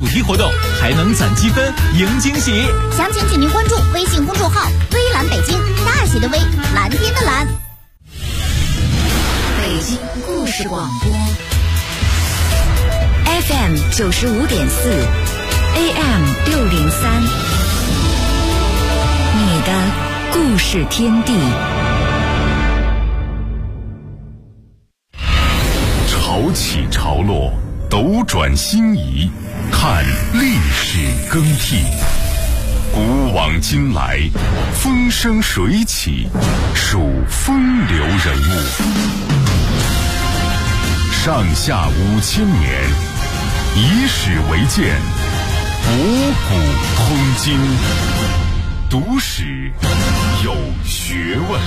主题活动，还能攒积分、赢惊喜。 详情请您关注微信公众号“微蓝北京”，大写的微，蓝天的蓝。 北京故事广播 FM 95.4 AM 603，你的故事天地。 潮起潮落，斗转星移，看历史更替。古往今来，风生水起，数风流人物。上下5000年，以史为鉴，博古通今，读史有学问。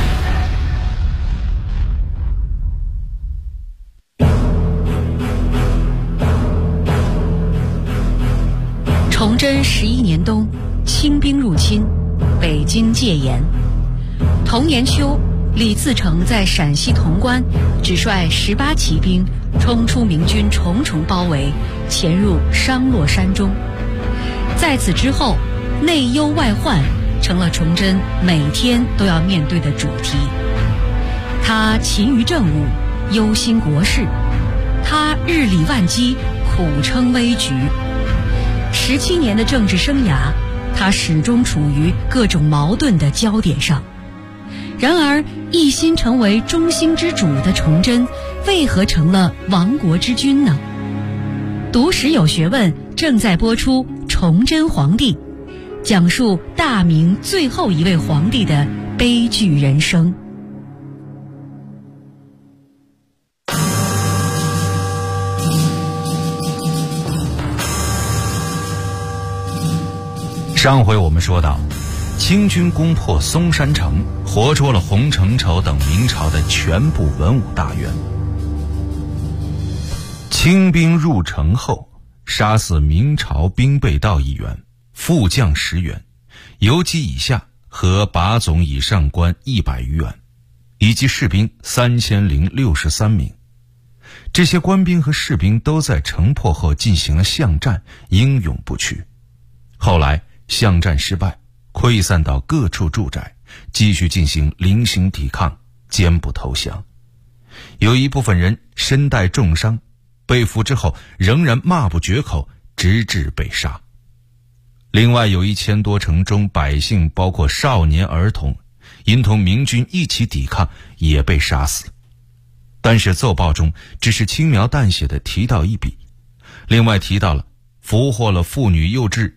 崇祯11年冬，清兵入侵，北京戒严。同年秋，李自成在陕西潼关只率18骑兵冲出明军重重包围，潜入商洛山中。在此之后，内忧外患成了崇祯每天都要面对的主题。他勤于政务，忧心国事；他日理万机，苦撑危局。17年的政治生涯，他始终处于各种矛盾的焦点上。然而，一心成为中兴之主的崇祯，为何成了亡国之君呢？读史有学问正在播出《崇祯皇帝》，讲述大明最后一位皇帝的悲剧人生。 上回我们说到，清军攻破松山城，活捉了洪承畴等明朝的全部文武大员。清兵入城后，杀死明朝兵备道1员，副将10员，游击以下和把总以上官100余员，以及士兵3063名。这些官兵和士兵都在城破后进行了巷战，英勇不屈。后来巷战失败，溃散到各处住宅，继续进行零星抵抗，坚不投降。有一部分人身带重伤，被俘之后仍然骂不绝口，直至被杀。另外有1000多城中百姓，包括少年儿童，因同明军一起抵抗，也被杀死。但是奏报中只是轻描淡写地提到一笔，另外提到了俘获了妇女幼稚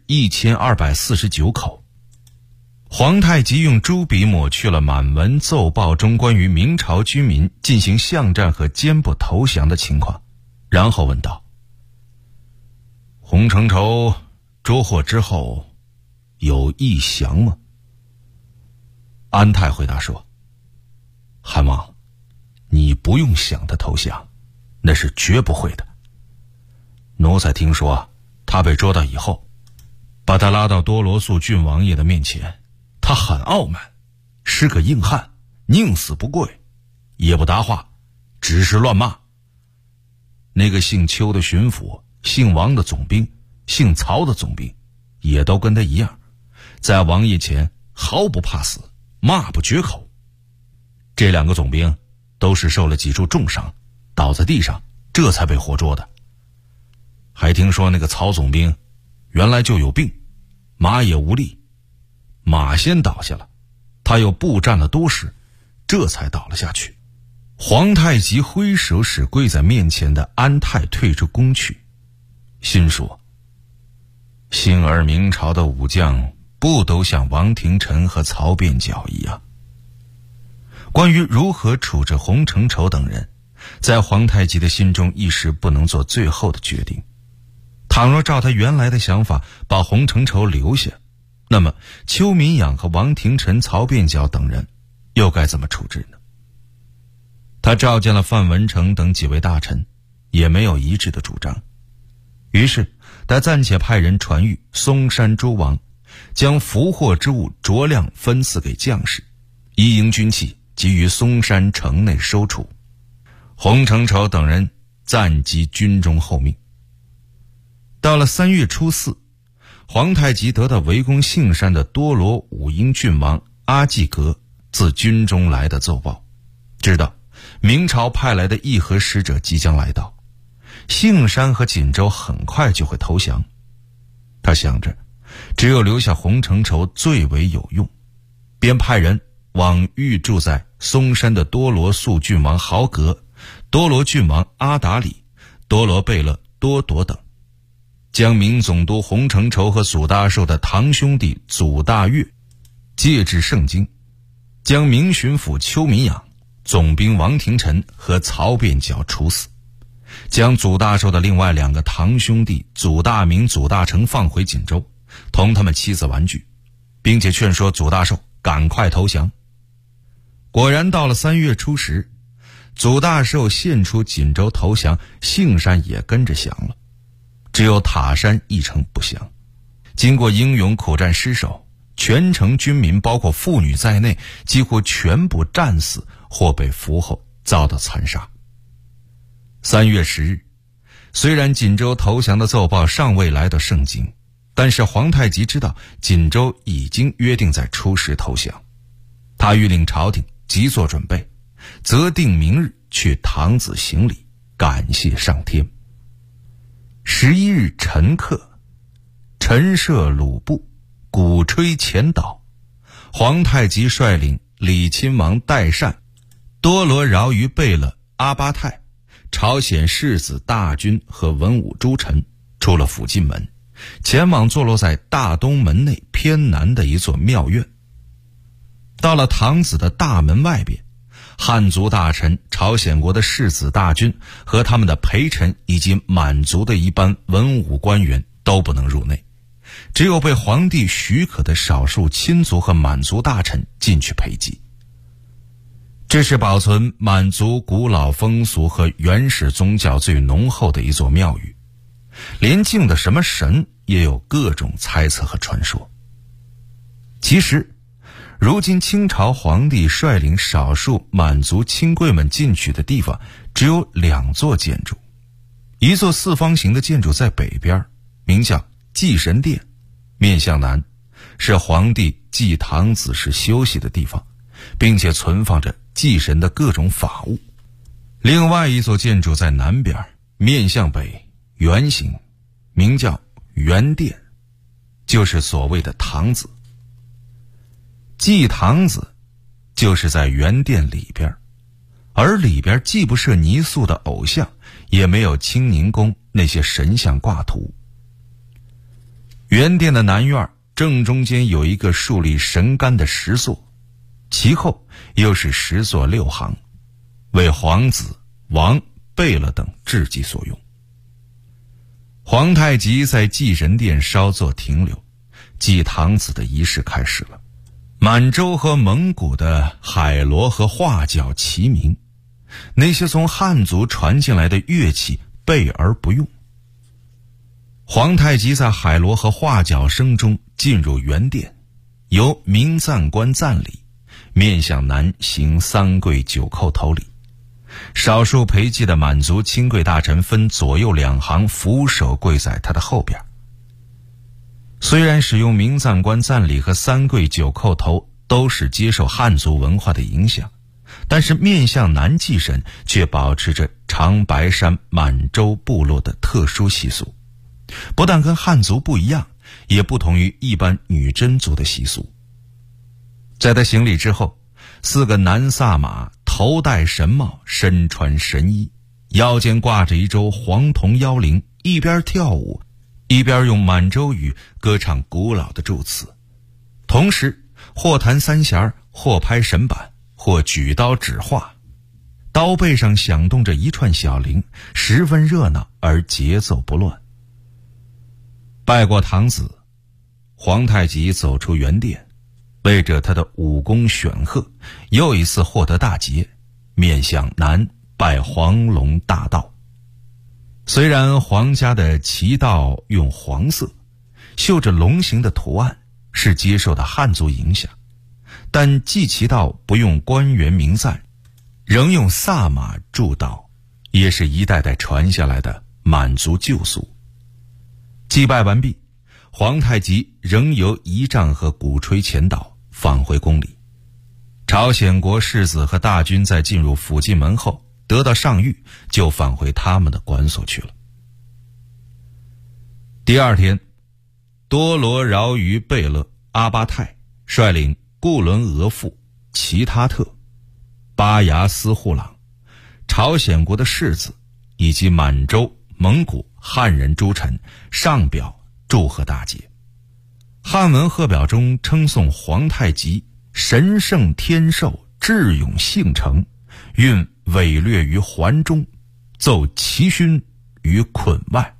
1249口。皇太极用朱笔抹去了满文奏报中关于明朝军民进行巷战和坚不投降的情况，然后问道：洪承畴捉获之后有意降吗？安泰回答说：汉王，你不用想他投降，那是绝不会的。奴才听说他被捉到以后，把他拉到多罗素郡王爷的面前，他很傲慢，是个硬汉，宁死不跪，也不答话，只是乱骂。那个姓邱的巡抚，姓王的总兵，姓曹的总兵，也都跟他一样，在王爷前毫不怕死，骂不绝口。这2个总兵都是受了几处重伤，倒在地上，这才被活捉的。还听说那个曹总兵原来就有病，马也无力，马先倒下了，他又步战了多时，这才倒了下去。皇太极挥手使跪在面前的安泰退出宫去，心说：幸而明朝的武将不都像王廷臣和曹变角一样。关于如何处置洪承畴等人，在皇太极的心中一时不能做最后的决定。倘若照他原来的想法把洪承畴留下，那么邱民养和王廷臣、曹变角等人又该怎么处置呢？他召见了范文成等几位大臣，也没有一致的主张。于是他暂且派人传谕嵩山诸王，将俘获之物酌量分赐给将士，一应军器给予嵩山城内收储。洪承畴等人暂集军中候命。 到了3月初4，皇太极得到围攻杏山的多罗武英郡王阿济格自军中来的奏报，知道明朝派来的议和使者即将来到，杏山和锦州很快就会投降。他想着只有留下洪承畴最为有用，便派人往寓住在松山的多罗素郡王豪格、多罗郡王阿达里、多罗贝勒多铎等，将明总督洪承畴和祖大寿的堂兄弟祖大岳借至盛京，将明巡抚邱民养、总兵王廷臣和曹变角处死，将祖大寿的另外2个堂兄弟祖大明、祖大成放回锦州，同他们妻子玩具，并且劝说祖大寿赶快投降。果然到了3月初10，祖大寿献出锦州投降，杏山也跟着降了，只有塔山一城不降。经过英勇苦战失守，全城军民包括妇女在内几乎全部战死或被俘后遭到残杀。3月10日，虽然锦州投降的奏报尚未来到盛京，但是皇太极知道锦州已经约定在初10投降，他谕令朝廷急做准备，择定明日去堂子行礼，感谢上天。11日晨刻，陈设鲁布，鼓吹前导，皇太极率领李亲王代善、多罗饶于贝勒阿巴泰、朝鲜世子大军和文武诸臣出了府进门，前往坐落在大东门内偏南的一座庙院。到了堂子的大门外边，汉族大臣、朝鲜国的世子大军和他们的陪臣以及满族的一般文武官员都不能入内，只有被皇帝许可的少数亲族和满族大臣进去陪祭。这是保存满族古老风俗和原始宗教最浓厚的一座庙宇，连敬的什么神也有各种猜测和传说。其实如今清朝皇帝率领少数满族亲贵们进去的地方只有2座建筑，一座4方形的建筑在北边，名叫祭神殿，面向南，是皇帝祭堂子时休息的地方，并且存放着祭神的各种法物。另外一座建筑在南边，面向北，圆形，名叫圆殿，就是所谓的堂子。祭堂子就是在圆殿里边，而里边既不设泥塑的偶像，也没有清宁宫那些神像挂图。圆殿的南院正中间有一个竖立神杆的石座，其后又是石座6行，为皇子、王、贝勒等祭祭所用。皇太极在祭神殿稍作停留，祭堂子的仪式开始了。满洲和蒙古的海螺和画角齐鸣，那些从汉族传进来的乐器备而不用。皇太极在海螺和画角声中进入圆殿，由明赞官赞礼，面向南行3跪9叩头礼。少数陪祭的满族亲贵大臣分左右2行俯首跪在他的后边。虽然使用明赞官赞礼和3跪9叩头都是接受汉族文化的影响，但是面向南祭神却保持着长白山满洲部落的特殊习俗，不但跟汉族不一样，也不同于一般女真族的习俗。在他行礼之后，4个男萨马头戴神帽，身穿神衣，腰间挂着一周黄铜腰铃，一边跳舞一边用满洲语歌唱古老的祝词，同时或弹3弦，或拍神板，或举刀指画，刀背上响动着一串小铃，十分热闹而节奏不乱。拜过堂子，皇太极走出圆殿，为着他的武功显赫，又一次获得大捷，面向南拜黄龙大道。虽然皇家的旗道用黄色，绣着龙形的图案，是接受的汉族影响，但祭旗道不用官员名赞，仍用萨马铸道，也是一代代传下来的满族旧俗。 祭拜完毕，皇太极仍由仪仗和鼓吹前导返回宫里。朝鲜国士子和大军在进入附近门后得到上谕，就返回他们的管所去了。第二天，多罗饶于贝勒阿巴泰率领固伦额驸齐他特、巴牙斯护朗、朝鲜国的士子以及满洲、蒙古、汉人诸臣上表祝贺大捷。汉文贺表中称颂皇太极神圣天授，智勇性成，运伪略于环中，奏齐勋于捆外。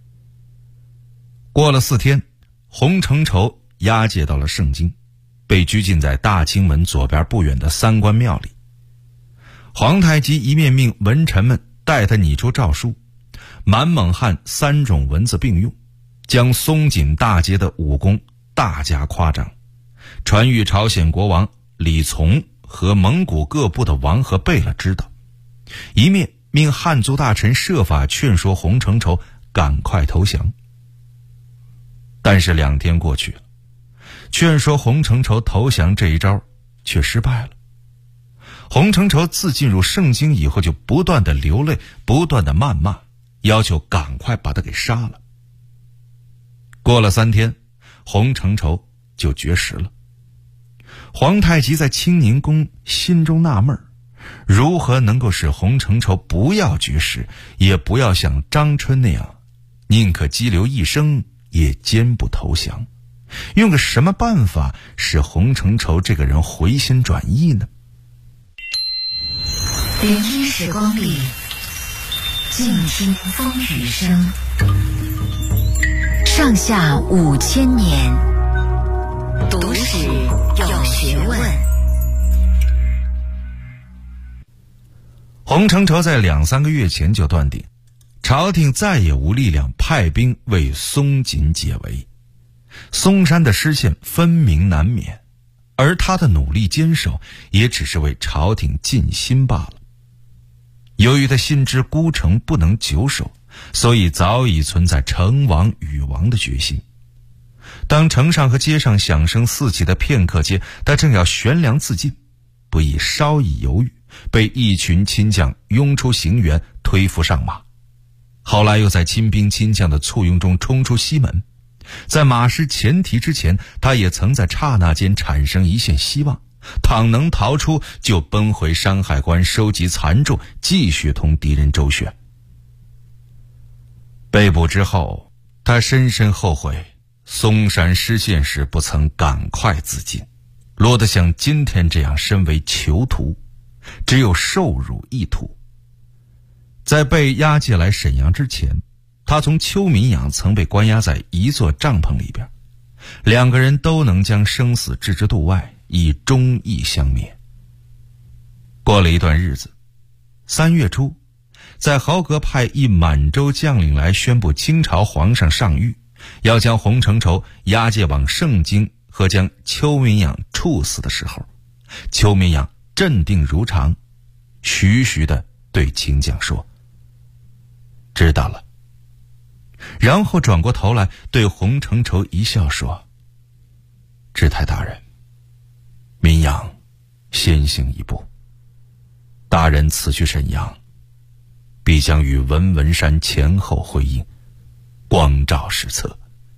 过了4天，洪承畴押解到了盛京，被拘禁在大清门左边不远的三官庙里。皇太极一面命文臣们带他拟出诏书，满蒙汉3种文字并用，将松锦大捷的武功大加夸张，传谕朝鲜国王李从和蒙古各部的王和贝勒知道，一面命汉族大臣设法劝说洪承畴赶快投降。但是2天过去了，劝说洪承畴投降这一招却失败了。洪承畴自进入盛京以后就不断的流泪，不断的谩骂，要求赶快把他给杀了。过了3天，洪承畴就绝食了。皇太极在清宁宫心中纳闷，如何能够使洪承畴不要绝食，也不要像张春那样宁可激流一生也坚不投降？用个什么办法使洪承畴这个人回心转意呢？ 聆听时光里，静听风雨声。上下5000年，读史有学问。 洪承畴在2-3个月前就断定，朝廷再也无力量派兵为松锦解围，松山的失陷分明难免，而他的努力坚守也只是为朝廷尽心罢了。由于他心知孤城不能久守，所以早已存在成王与亡的决心。当城上和街上响声四起的片刻间，他正要悬梁自尽，不意稍一犹豫，被一群亲将拥出行辕，推赴上马。后来又在亲兵亲将的簇拥中冲出西门，在马失前蹄之前，他也曾在刹那间产生一线希望，倘能逃出，就奔回山海关收集残众，继续同敌人周旋。被捕之后，他深深后悔松山失陷时不曾赶快自尽，落得像今天这样身为囚徒，只有受辱一途。在被押解来沈阳之前，他从邱民养曾被关押在一座帐篷里边，2个人都能将生死置之度外，以忠义相灭。过了一段日子，3月初，在豪格派一满洲将领来宣布清朝皇上上谕，要将洪承畴押解往盛京和将邱民养处死的时候，邱民养镇定如常，徐徐地对亲将说：“知道了。”然后转过头来对洪承畴一笑说：“知太大人，民养先行一步，大人此去沈阳，必将与文文山前后会应，光照史册。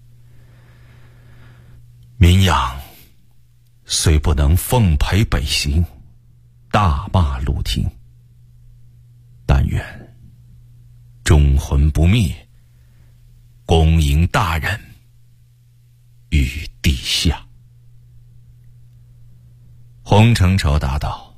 民养虽不能奉陪北行，大骂陆廷，但愿忠魂不灭，恭迎大人与地下。”洪承畴答道：“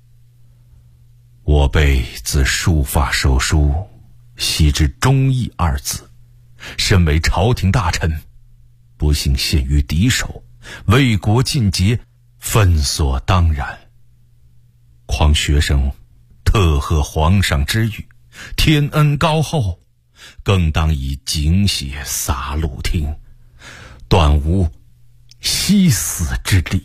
我辈自束发受书，悉知忠义2字，身为朝廷大臣，不幸陷于敌手，为国尽节，分所当然。况学生特贺皇上之谕，天恩高厚，更当以景血洒陆廷，断无惜死之力。”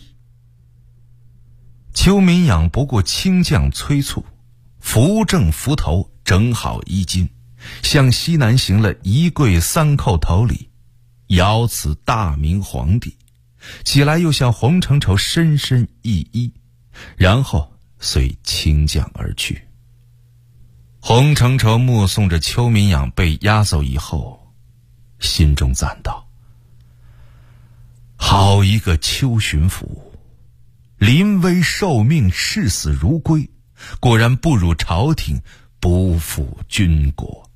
邱民养不顾亲将催促，扶正扶头，整好衣襟，向西南行了1跪3叩头礼， 遥辞大明皇帝，起来又向洪承畴深深一揖，然后遂倾降而去。洪承畴目送着邱民养被押走以后，心中赞道：好一个邱巡抚，临危受命，视死如归，果然不辱朝廷，不负军国。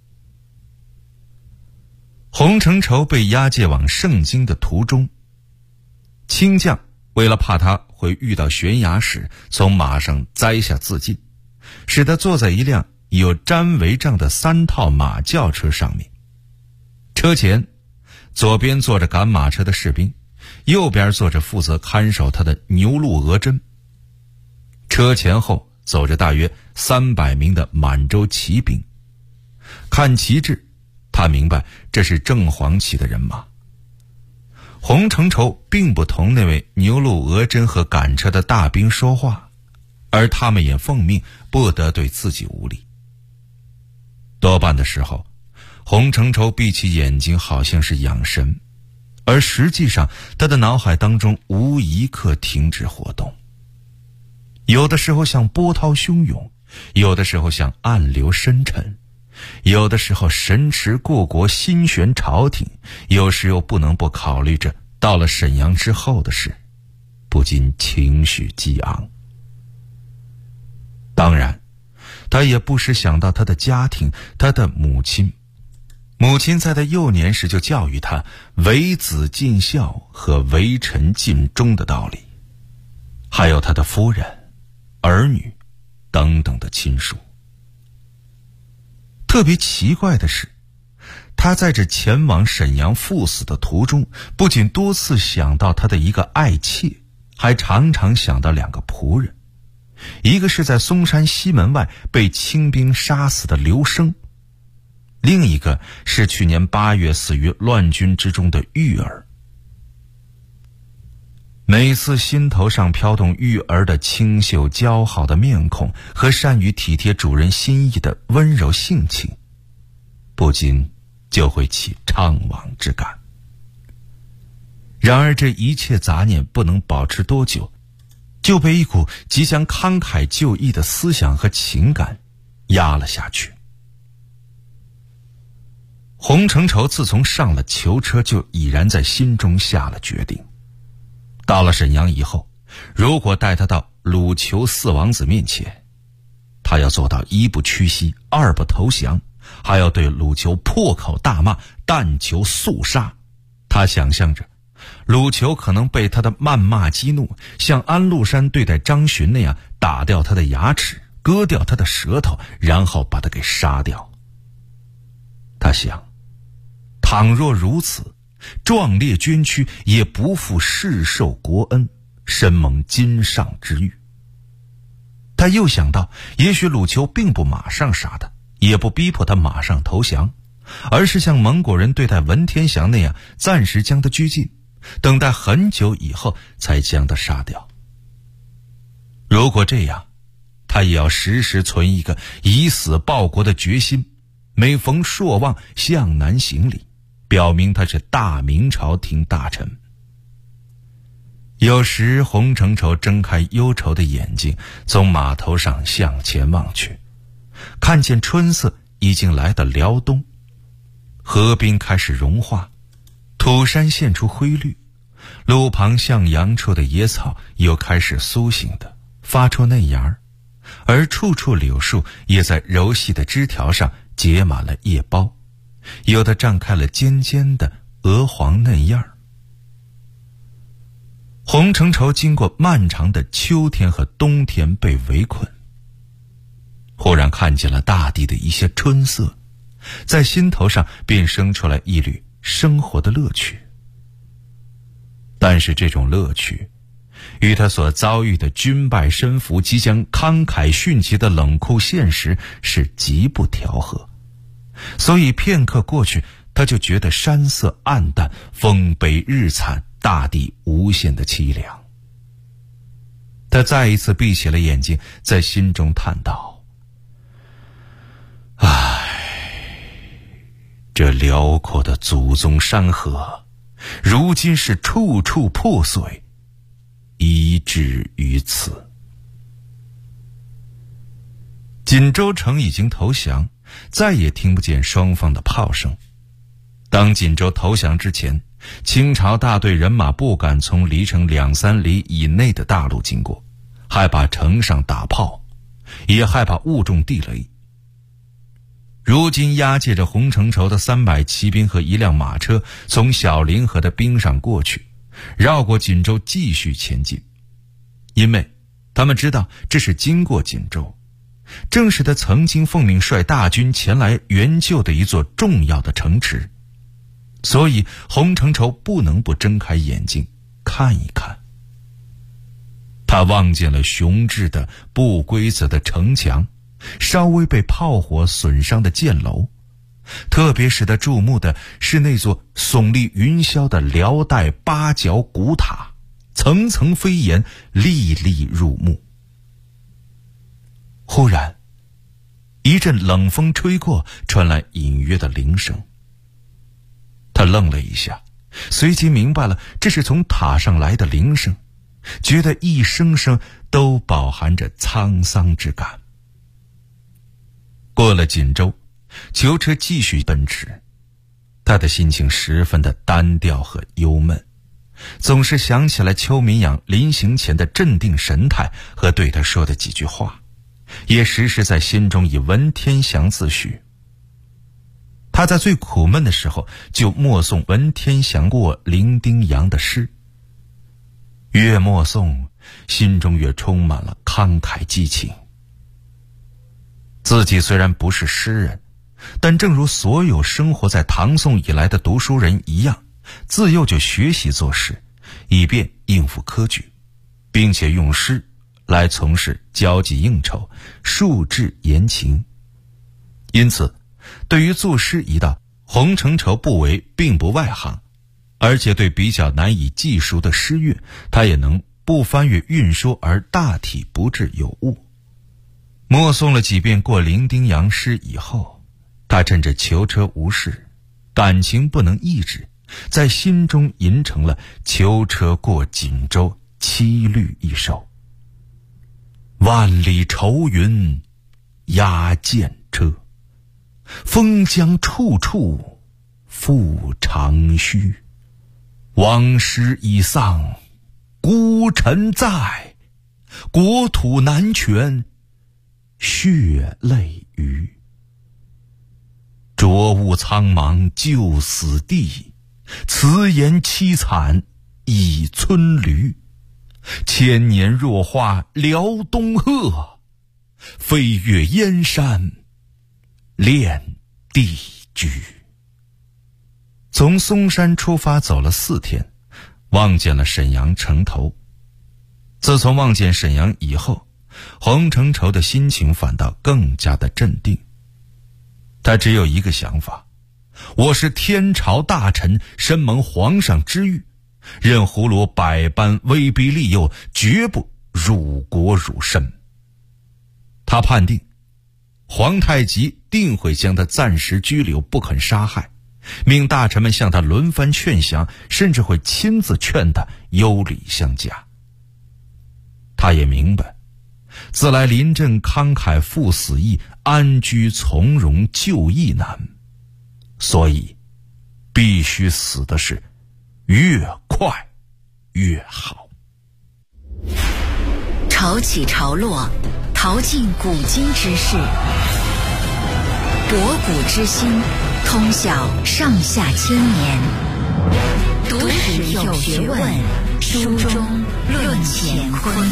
洪承畴被押解往盛京的途中，卿将为了怕他会遇到悬崖时从马上栽下自尽，使他坐在一辆有毡帷帐的3套马轿车上面。车前左边坐着赶马车的士兵，右边坐着负责看守他的牛鹿额真。车前后走着大约300名的满洲骑兵。看旗帜，他明白这是正黄旗的人马。洪承畴并不同那位牛鹿额真和赶车的大兵说话，而他们也奉命不得对自己无礼。多半的时候，洪承畴闭起眼睛，好像是养神，而实际上他的脑海当中无一刻停止活动。有的时候像波涛汹涌，有的时候像暗流深沉，有的时候神驰过国，心悬朝廷，有时又不能不考虑着到了沈阳之后的事，不禁情绪激昂。当然他也不时想到他的家庭，他的母亲在他幼年时就教育他为子尽孝和为臣尽忠的道理，还有他的夫人、儿女等等的亲属。特别奇怪的是，他在这前往沈阳赴死的途中，不仅多次想到他的一个爱妾，还常常想到2个仆人，一个是在嵩山西门外被清兵杀死的刘生，另一个是去年8月死于乱军之中的玉儿。每次心头上飘动玉儿的清秀姣好的面孔和善于体贴主人心意的温柔性情，不禁就会起怅惘之感。然而这一切杂念不能保持多久，就被一股即将慷慨就义的思想和情感压了下去。洪承畴自从上了囚车，就已然在心中下了决定，到了沈阳以后，如果带他到鲁囚4王子面前，他要做到1不屈膝，2不投降，还要对鲁囚破口大骂，但求速杀。他想象着鲁囚可能被他的谩骂激怒，像安禄山对待张巡那样打掉他的牙齿，割掉他的舌头，然后把他给杀掉。他想，倘若如此，壮烈捐躯也不负世受国恩，深蒙今上之誉。他又想到，也许鲁囚并不马上杀他，也不逼迫他马上投降，而是像蒙古人对待文天祥那样，暂时将他拘禁，等待很久以后才将他杀掉。如果这样，他也要时时存一个以死报国的决心，每逢朔望向南行礼，表明他是大明朝廷大臣。有时洪承畴睁开忧愁的眼睛，从码头上向前望去，看见春色已经来到辽东，河滨开始融化，土山现出灰绿，路旁向阳处的野草又开始苏醒的发出嫩芽，而处处柳树也在柔细的枝条上结满了叶苞，有的绽开了尖尖的鹅黄嫩叶儿。洪承畴经过漫长的秋天和冬天被围困，忽然看见了大地的一些春色，在心头上便生出来一缕生活的乐趣。但是这种乐趣与他所遭遇的军败身服、即将慷慨殉疾的冷酷现实是极不调和，所以片刻过去，他就觉得山色暗淡，风悲日惨，大地无限的凄凉。他再一次闭起了眼睛，在心中叹道：唉， 这辽阔的祖宗山河，如今是处处破碎，以至于此。锦州城已经投降，再也听不见双方的炮声。当锦州投降之前，清朝大队人马不敢从离城2-3里以内的大路经过，害怕城上打炮，也害怕误中地雷。如今押解着洪承畴的300骑兵和1辆马车从小凌河的冰上过去，绕过锦州继续前进，因为他们知道这是经过锦州，正是他曾经奉命率大军前来援救的一座重要的城池，所以洪承畴不能不睁开眼睛看一看。他望见了雄峙的不规则的城墙，稍微被炮火损伤的箭楼，特别使他注目的是那座耸立云霄的辽代8角古塔，层层飞檐，历历入目。忽然一阵冷风吹过，传来隐约的铃声。他愣了一下，随即明白了这是从塔上来的铃声，觉得一声声都饱含着沧桑之感。过了锦州，囚车继续奔驰，他的心情十分的单调和忧闷，总是想起来邱民养临行前的镇定神态和对他说的几句话，也时时在心中以文天祥自诩。他在最苦闷的时候就默诵文天祥过伶仃洋的诗，越默诵心中越充满了慷慨激情。自己虽然不是诗人，但正如所有生活在唐宋以来的读书人一样，自幼就学习作诗，以便应付科举，并且用诗来从事交际应酬，述志言情。因此对于作诗一道，洪承畴不为并不外行，而且对比较难以记熟的诗乐，他也能不翻阅韵说而大体不致有误。默诵了几遍过伶仃洋诗以后，他趁着囚车无事，感情不能抑制，在心中吟成了囚车过锦州七律一首。万里愁云压剑车，风江处处复长吁。王师已丧孤臣在，国土难全血泪余。浊雾苍茫就死地，辞言凄惨已村驴。千年若化辽东鹤，飞越燕山恋地居。从嵩山出发走了4天，望见了沈阳城头。自从望见沈阳以后，洪承畴的心情反倒更加的镇定。他只有一个想法，我是天朝大臣，深蒙皇上之谕，任胡罗百般威逼利诱，绝不辱国辱身。他判定皇太极定会将他暂时拘留，不肯杀害，命大臣们向他轮番劝降，甚至会亲自劝他优礼相加。他也明白自来临阵慷慨赴死易，安居从容就义难，所以必须死的是越快越好。 潮起潮落，淘尽古今之事，博古之今，通晓上下千年。读史有学问，书中论乾坤。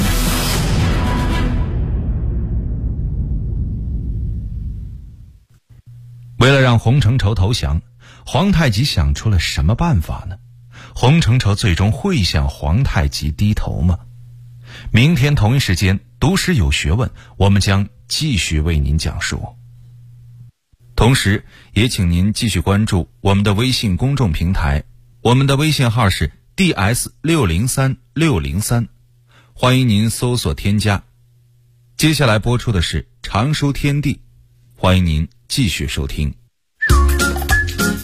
为了让洪承畴投降，皇太极想出了什么办法呢？洪承畴最终会向皇太极低头吗？明天同一时间，读史有学问，我们将继续为您讲述。同时也请您继续关注我们的微信公众平台，我们的微信号是 DS603603，欢迎您搜索添加。接下来播出的是常书天地，欢迎您继续收听。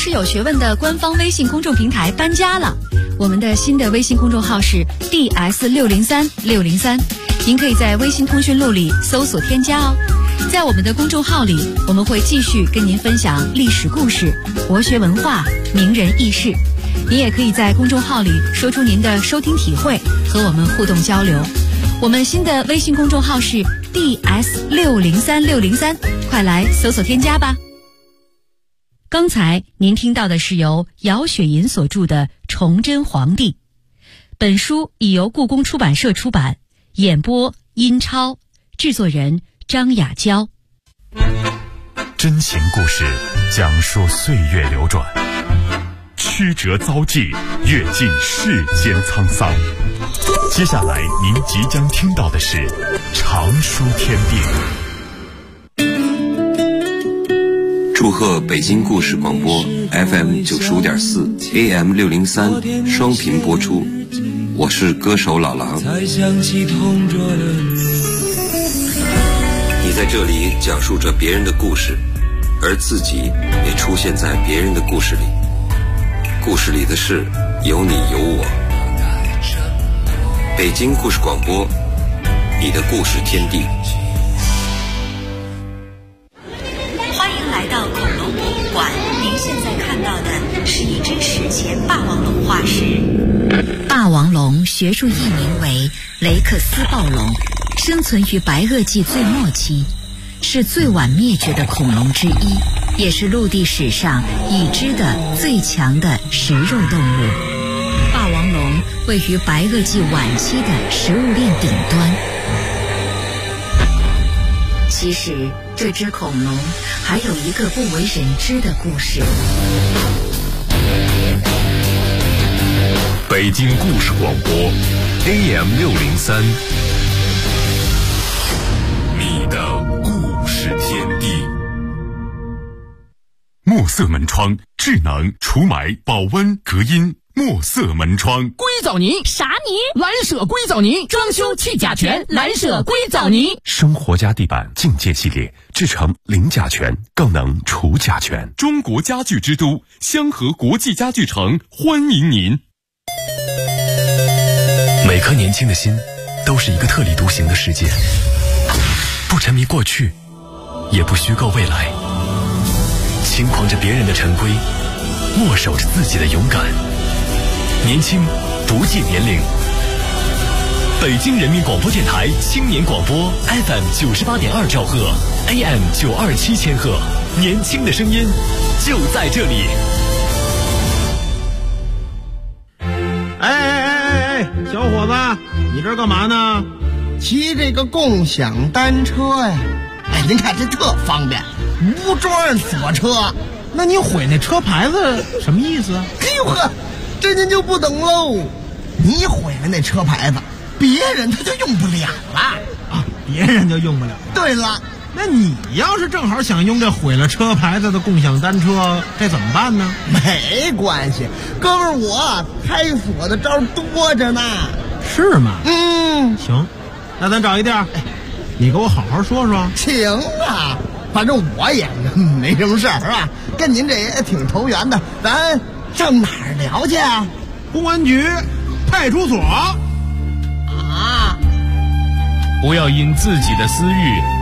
事有学问的官方微信公众平台搬家了，我们的新的微信公众号是 DS603603，您可以在微信通讯录里搜索添加哦。在我们的公众号里，我们会继续跟您分享历史故事、国学文化、名人轶事。您也可以在公众号里说出您的收听体会，和我们互动交流。我们新的微信公众号是 DS603603，快来搜索添加吧。刚才您听到的是由姚雪银所著的《崇祯皇帝》，本书已由故宫出版社出版，演播殷超，制作人张雅娇。 真情故事讲述岁月流转，曲折遭际，阅尽世间沧桑。接下来您即将听到的是常书天地。 祝贺北京故事广播 FM 95.4 AM 603双频播出，我是歌手老狼。你在这里讲述着别人的故事，而自己也出现在别人的故事里，故事里的事有你有我。北京故事广播，你的故事天地。 欢迎来到恐龙博物馆，您现在看到的是一只史前霸王龙化石。霸王龙学术译名为雷克斯暴龙，生存于白垩纪最末期，是最晚灭绝的恐龙之一，也是陆地史上已知的最强的食肉动物。霸王龙位于白垩纪晚期的食物链顶端。其实这只恐龙还有一个不为人知的故事。 北京故事广播 AM 603，你的故事天地。墨色门窗，智能除霾、保温、隔音。墨色门窗， 硅藻泥啥泥？蓝舍硅藻泥，装修去甲醛，蓝舍硅藻泥。 生活家地板境界系列，制成零甲醛，更能除甲醛。 中国家具之都香河国际家具城欢迎您。 每颗年轻的心都是一个特立独行的世界，不沉迷过去，也不虚构未来，轻狂着别人的陈规，握手着自己的勇敢。年轻不计年龄。北京人民广播电台青年广播 FM 98.2兆赫 AM 927千赫，年轻的声音就在这里。 哎，小伙子，你这干嘛呢？ 骑这个共享单车呀。哎，您看这特方便，无桩锁车。 那你毁那车牌子什么意思啊？ 哎呦呵，这您就不懂喽。你毁了那车牌子，别人他就用不了了啊，别人就用不了了。 对了， 那你要是正好想用这毁了车牌子的共享单车，这怎么办呢？ 没关系，哥们儿，我开锁的招多着呢。 是吗？ 行， 那咱找一地儿，你给我好好说说。 行啊，反正我也没什么事儿，是吧？跟您这也挺投缘的，咱上哪儿聊去啊？ 公安局、派出所。 不要因自己的私欲